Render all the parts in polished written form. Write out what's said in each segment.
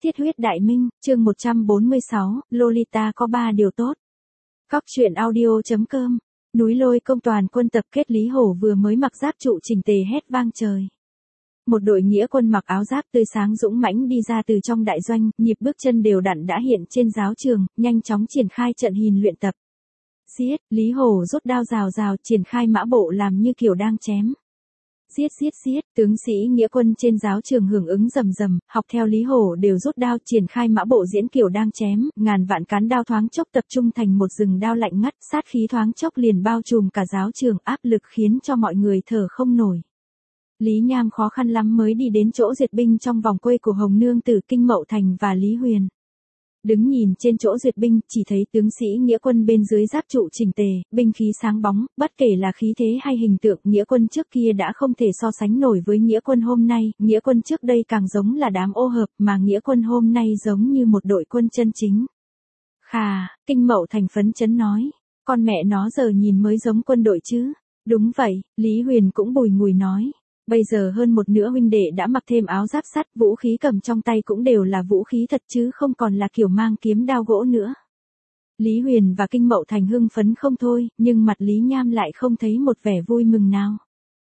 Thiết huyết đại minh, chương 146, Lolita có 3 điều tốt. Cóc truyện audio.com. Núi Lôi công toàn quân tập kết Lý Hổ vừa mới mặc giáp trụ chỉnh tề hét vang trời. Một đội nghĩa quân mặc áo giáp tươi sáng dũng mãnh đi ra từ trong đại doanh, nhịp bước chân đều đặn đã hiện trên giáo trường, nhanh chóng triển khai trận hình luyện tập. Giết, Lý Hổ rút đao rào rào triển khai mã bộ làm như kiểu đang chém. Giết giết giết, tướng sĩ nghĩa quân trên giáo trường hưởng ứng rầm rầm, học theo Lý Hổ đều rút đao triển khai mã bộ diễn kiểu đang chém, ngàn vạn cán đao thoáng chốc tập trung thành một rừng đao lạnh ngắt, sát khí thoáng chốc liền bao trùm cả giáo trường, áp lực khiến cho mọi người thở không nổi. Lý Nham khó khăn lắm mới đi đến chỗ duyệt binh trong vòng quê của Hồng Nương Tử Kinh Mậu Thành và Lý Huyền. Đứng nhìn trên chỗ duyệt binh, chỉ thấy tướng sĩ nghĩa quân bên dưới giáp trụ chỉnh tề, binh khí sáng bóng, bất kể là khí thế hay hình tượng, nghĩa quân trước kia đã không thể so sánh nổi với nghĩa quân hôm nay, nghĩa quân trước đây càng giống là đám ô hợp, mà nghĩa quân hôm nay giống như một đội quân chân chính. Khà, Kinh Mậu Thành phấn chấn nói, con mẹ nó giờ nhìn mới giống quân đội chứ. Đúng vậy, Lý Huyền cũng bùi ngùi nói. Bây giờ hơn một nửa huynh đệ đã mặc thêm áo giáp sắt, vũ khí cầm trong tay cũng đều là vũ khí thật chứ không còn là kiểu mang kiếm đao gỗ nữa. Lý Huyền và Kinh Mậu Thành hưng phấn không thôi, nhưng mặt Lý Nham lại không thấy một vẻ vui mừng nào.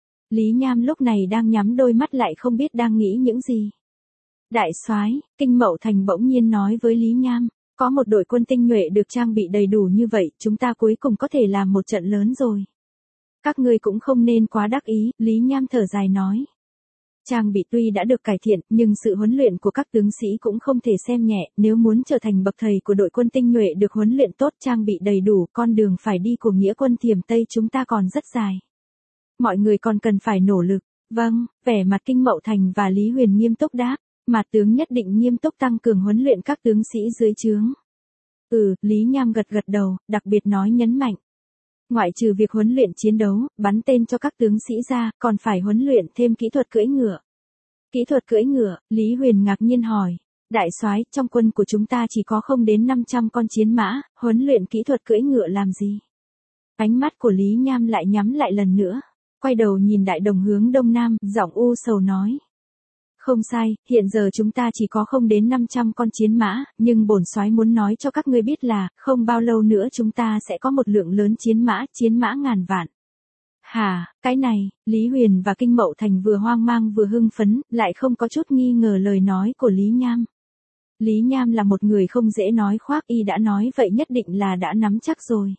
Lý Nham lúc này đang nhắm đôi mắt lại không biết đang nghĩ những gì. Đại soái, Kinh Mậu Thành bỗng nhiên nói với Lý Nham, có một đội quân tinh nhuệ được trang bị đầy đủ như vậy, chúng ta cuối cùng có thể làm một trận lớn rồi. Các ngươi cũng không nên quá đắc ý, Lý Nham thở dài nói. Trang bị tuy đã được cải thiện, nhưng sự huấn luyện của các tướng sĩ cũng không thể xem nhẹ, nếu muốn trở thành bậc thầy của đội quân tinh nhuệ được huấn luyện tốt, trang bị đầy đủ, con đường phải đi của nghĩa quân Thiểm Tây chúng ta còn rất dài. Mọi người còn cần phải nỗ lực. Vâng, vẻ mặt Kinh Mậu Thành và Lý Huyền nghiêm túc đáp, mà tướng nhất định nghiêm túc tăng cường huấn luyện các tướng sĩ dưới trướng. Lý Nham gật gật đầu, đặc biệt nói nhấn mạnh. Ngoại trừ việc huấn luyện chiến đấu, bắn tên cho các tướng sĩ ra, còn phải huấn luyện thêm kỹ thuật cưỡi ngựa. Kỹ thuật cưỡi ngựa, Lý Huyền ngạc nhiên hỏi. Đại soái, trong quân của chúng ta chỉ có không đến 500 con chiến mã, huấn luyện kỹ thuật cưỡi ngựa làm gì? Ánh mắt của Lý Nham lại nhắm lại lần nữa. Quay đầu nhìn đại đồng hướng đông nam, giọng u sầu nói. Không sai, hiện giờ chúng ta chỉ có không đến 500 con chiến mã, nhưng bổn soái muốn nói cho các ngươi biết là, không bao lâu nữa chúng ta sẽ có một lượng lớn chiến mã ngàn vạn. Hả, cái này, Lý Huyền và Kinh Mậu Thành vừa hoang mang vừa hưng phấn, lại không có chút nghi ngờ lời nói của Lý Nham. Lý Nham là một người không dễ nói khoác, y đã nói vậy nhất định là đã nắm chắc rồi.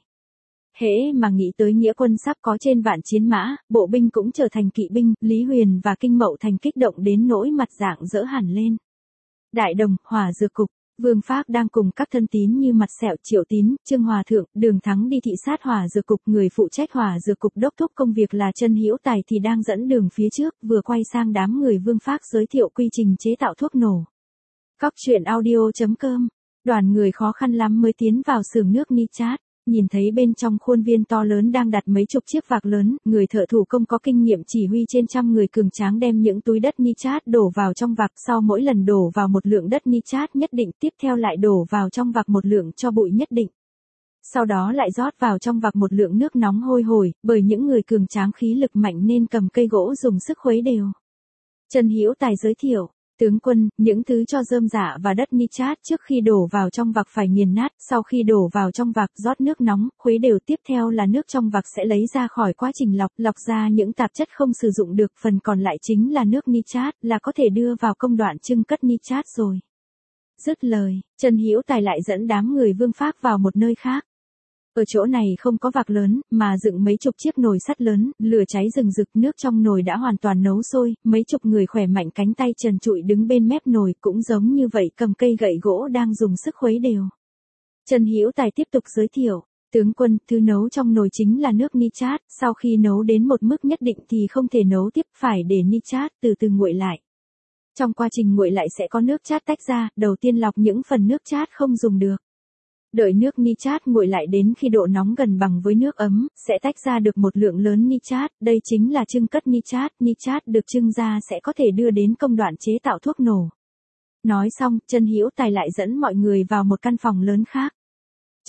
Hễ mà nghĩ tới nghĩa quân sắp có trên vạn chiến mã, bộ binh cũng trở thành kỵ binh, Lý Huyền và Kinh Mậu Thành kích động đến nỗi mặt dạng dỡ hẳn lên. Đại đồng, Hỏa Dược Cục, Vương Phác đang cùng các thân tín như Mặt Sẹo, Triệu Tín, Trương Hòa Thượng, Đường Thắng đi thị sát Hỏa Dược Cục, người phụ trách Hỏa Dược Cục đốc thúc công việc là Trân Hữu Tài thì đang dẫn đường phía trước, vừa quay sang đám người Vương Phác giới thiệu quy trình chế tạo thuốc nổ. Cóc truyện audio.com. Đoàn người khó khăn lắm mới tiến vào xưởng nước nitrat. Nhìn thấy bên trong khuôn viên to lớn đang đặt mấy chục chiếc vạc lớn, người thợ thủ công có kinh nghiệm chỉ huy trên trăm người cường tráng đem những túi đất nitrat đổ vào trong vạc, sau mỗi lần đổ vào một lượng đất nitrat nhất định, tiếp theo lại đổ vào trong vạc một lượng cho bụi nhất định. Sau đó lại rót vào trong vạc một lượng nước nóng hôi hổi, bởi những người cường tráng khí lực mạnh nên cầm cây gỗ dùng sức khuấy đều. Trân Hữu Tài giới thiệu. Tướng quân, những thứ cho rơm rạ và đất nitrat trước khi đổ vào trong vạc phải nghiền nát, sau khi đổ vào trong vạc rót nước nóng, khuấy đều, tiếp theo là nước trong vạc sẽ lấy ra khỏi quá trình lọc ra những tạp chất không sử dụng được, phần còn lại chính là nước nitrat, là có thể đưa vào công đoạn trưng cất nitrat rồi. Dứt lời, Trân Hữu Tài lại dẫn đám người Vương Phác vào một nơi khác. Ở chỗ này không có vạc lớn, mà dựng mấy chục chiếc nồi sắt lớn, lửa cháy rừng rực, nước trong nồi đã hoàn toàn nấu sôi, mấy chục người khỏe mạnh cánh tay trần trụi đứng bên mép nồi cũng giống như vậy cầm cây gậy gỗ đang dùng sức khuấy đều. Trân Hữu Tài tiếp tục giới thiệu, tướng quân, thứ nấu trong nồi chính là nước nitrat, sau khi nấu đến một mức nhất định thì không thể nấu tiếp, phải để nitrat từ từ nguội lại. Trong quá trình nguội lại sẽ có nước chát tách ra, đầu tiên lọc những phần nước chát không dùng được. Đợi nước nitrat nguội lại đến khi độ nóng gần bằng với nước ấm, sẽ tách ra được một lượng lớn nitrat, đây chính là trưng cất nitrat, nitrat được trưng ra sẽ có thể đưa đến công đoạn chế tạo thuốc nổ. Nói xong, Trân Hữu Tài lại dẫn mọi người vào một căn phòng lớn khác.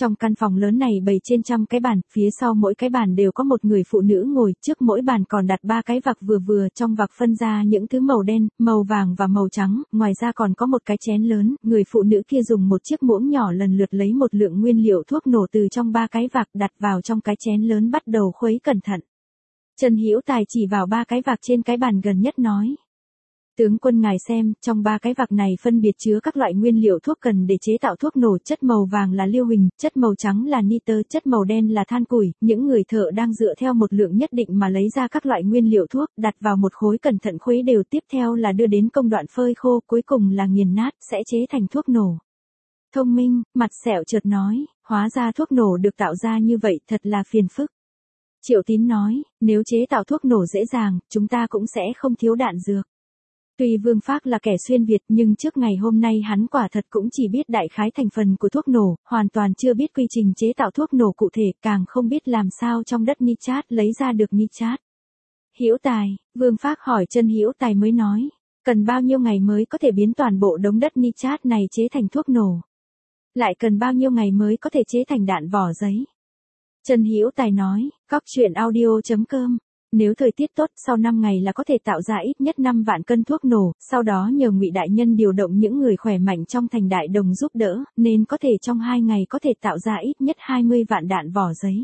Trong căn phòng lớn này bày trên trăm cái bàn, phía sau mỗi cái bàn đều có một người phụ nữ ngồi, trước mỗi bàn còn đặt 3 cái vạc vừa vừa, trong vạc phân ra những thứ màu đen, màu vàng và màu trắng, ngoài ra còn có một cái chén lớn, người phụ nữ kia dùng một chiếc muỗng nhỏ lần lượt lấy một lượng nguyên liệu thuốc nổ từ trong 3 cái vạc đặt vào trong cái chén lớn bắt đầu khuấy cẩn thận. Trần Hữu Tài chỉ vào 3 cái vạc trên cái bàn gần nhất nói. Tướng quân ngài xem, trong 3 cái vạc này phân biệt chứa các loại nguyên liệu thuốc cần để chế tạo thuốc nổ, chất màu vàng là lưu huỳnh, chất màu trắng là nitơ, chất màu đen là than củi, những người thợ đang dựa theo một lượng nhất định mà lấy ra các loại nguyên liệu thuốc, đặt vào một khối cẩn thận khuấy đều, tiếp theo là đưa đến công đoạn phơi khô, cuối cùng là nghiền nát, sẽ chế thành thuốc nổ. Thông minh, mặt sẹo chợt nói, hóa ra thuốc nổ được tạo ra như vậy thật là phiền phức. Triệu Tín nói, nếu chế tạo thuốc nổ dễ dàng, chúng ta cũng sẽ không thiếu đạn dược. Tuy Vương Phác là kẻ xuyên Việt nhưng trước ngày hôm nay hắn quả thật cũng chỉ biết đại khái thành phần của thuốc nổ, hoàn toàn chưa biết quy trình chế tạo thuốc nổ cụ thể, càng không biết làm sao trong đất nitrat lấy ra được nitrat. Hữu Tài, Vương Phác hỏi Trần Hữu Tài mới nói, cần bao nhiêu ngày mới có thể biến toàn bộ đống đất nitrat này chế thành thuốc nổ? Lại cần bao nhiêu ngày mới có thể chế thành đạn vỏ giấy? Trần Hữu Tài nói, cóc.audio.com. Nếu thời tiết tốt, sau 5 ngày là có thể tạo ra ít nhất 5 vạn cân thuốc nổ, sau đó nhờ Ngụy đại nhân điều động những người khỏe mạnh trong thành Đại Đồng giúp đỡ, nên có thể trong 2 ngày có thể tạo ra ít nhất 20 vạn đạn vỏ giấy.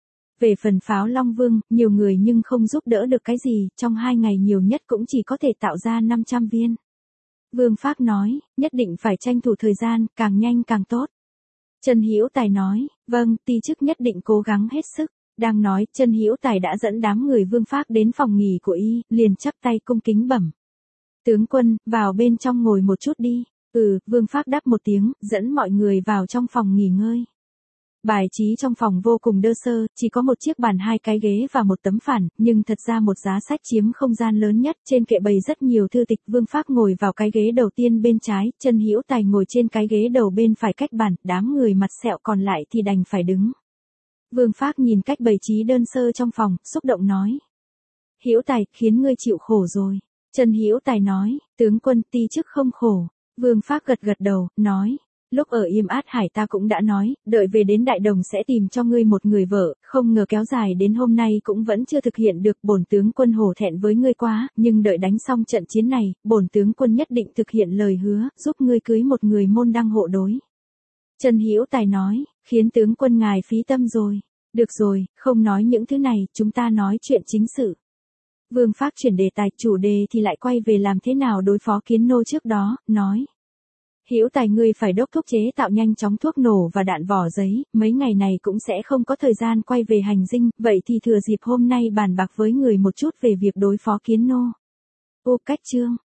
Về phần pháo Long Vương, nhiều người nhưng không giúp đỡ được cái gì, trong 2 ngày nhiều nhất cũng chỉ có thể tạo ra 500 viên. Vương Phác nói, nhất định phải tranh thủ thời gian, càng nhanh càng tốt. Trần Hữu Tài nói, vâng, ty chức nhất định cố gắng hết sức. Đang nói, Trần Hữu Tài đã dẫn đám người Vương Phác đến phòng nghỉ của y, liền chắp tay cung kính bẩm. Tướng quân, vào bên trong ngồi một chút đi. Vương Phác đáp một tiếng, dẫn mọi người vào trong phòng nghỉ ngơi. Bài trí trong phòng vô cùng đơn sơ, chỉ có một chiếc bàn, 2 cái ghế và một tấm phản, nhưng thật ra một giá sách chiếm không gian lớn nhất, trên kệ bày rất nhiều thư tịch. Vương Phác ngồi vào cái ghế đầu tiên bên trái, Trần Hữu Tài ngồi trên cái ghế đầu bên phải cách bàn, đám người mặt sẹo còn lại thì đành phải đứng. Vương Phác nhìn cách bày trí đơn sơ trong phòng, xúc động nói. Hữu Tài, khiến ngươi chịu khổ rồi. Trần Hữu Tài nói, tướng quân, ty chức không khổ. Vương Phác gật gật đầu, nói. Lúc ở Yêm Át Hải ta cũng đã nói, đợi về đến Đại Đồng sẽ tìm cho ngươi một người vợ, không ngờ kéo dài đến hôm nay cũng vẫn chưa thực hiện được. Bổn tướng quân hổ thẹn với ngươi quá, nhưng đợi đánh xong trận chiến này, bổn tướng quân nhất định thực hiện lời hứa, giúp ngươi cưới một người môn đăng hộ đối. Trần Hữu Tài nói, khiến tướng quân ngài phí tâm rồi. Được rồi, không nói những thứ này, chúng ta nói chuyện chính sự. Vương Phác chuyển đề tài, chủ đề thì lại quay về làm thế nào đối phó Kiến Nô trước đó, nói. Hữu Tài, ngươi phải đốc thúc chế tạo nhanh chóng thuốc nổ và đạn vỏ giấy, mấy ngày này cũng sẽ không có thời gian quay về hành dinh, vậy thì thừa dịp hôm nay bàn bạc với người một chút về việc đối phô Kiến Nô. Cách chương